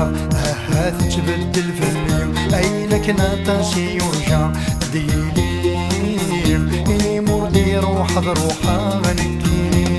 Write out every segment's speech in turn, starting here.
ضروحها تتبدل فيا أينك نطاسي يرجع ديلي يمر دي روح ضروحها نكي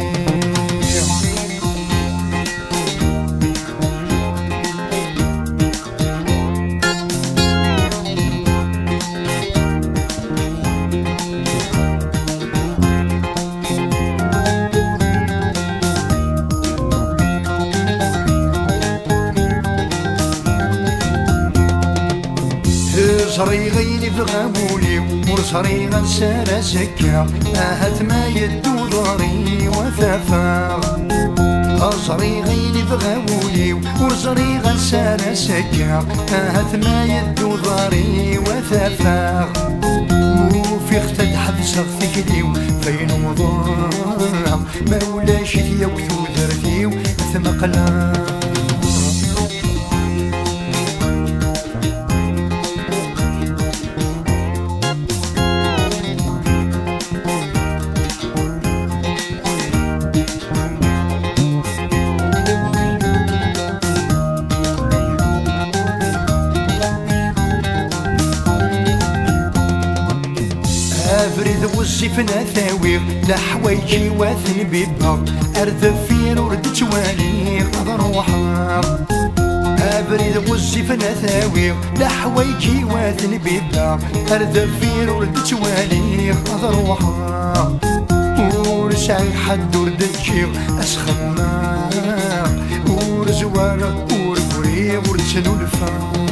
صري غيلي في غابولي ورصري غنسالة سكا هات ما يدو ضري وثفاغ صري غيلي في غابولي ورصري غنسالة سكا هات ما يدو ضري وثفاغ وفي اختد حبس ثقليو فين وضاع ما ولاش ثيا وثودرتيو ثم قلام أفرد والزفنا ثاوير لحوايجي واثن بيبا أرذب فين ورد توالي ضروحها أفرد والزفنا ثاوير لحوايجي واثن بيبا أرذب فين ورد توالي ضروحها ورسعي حد ورد تجيغ أسخنا ورزوارة ورفري ورسنو الفا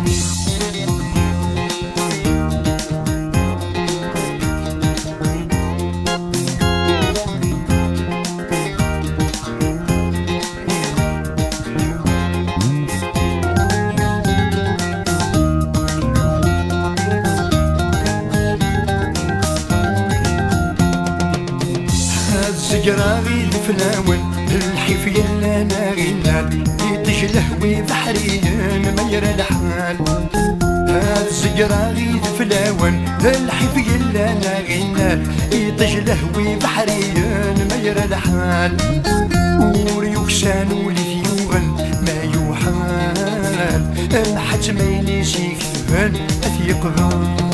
زجراغي الفلاون الحيف يلا ناغينال يتجلهوي بحريا ما يرى الحال زجراغي الفلاون الحيف يلا ناغينال يتجلهوي بحريا ما يرى الحال وريوكسان وليثيوغن ما يوحال الحج ما ينسيك ثبان أثيق ذا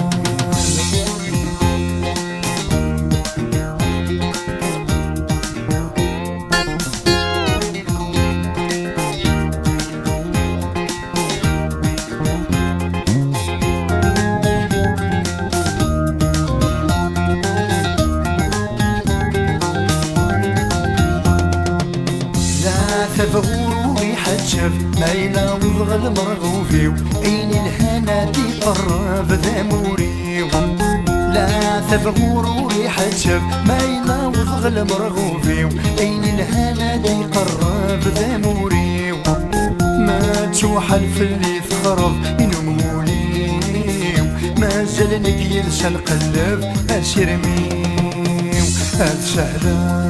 ثبغوري حجف ما يلاوض المرغوفيو أين الهنا دي قرب ذاموريو لا ثبغوري حجف ما يلاوض المرغوفيو أين الهنا دي قرب ذاموريو ما توحل في اللي ثخرب ينموليو ما زال نقيلس القلب أسير ميو السهلة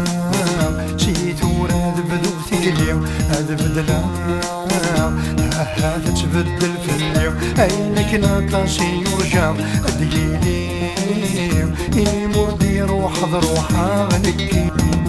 اليوم هذا بدلا هذا تبدل في اليوم أينك نطاسي يرجع دقيقي يمر دي روح ضروحها نكي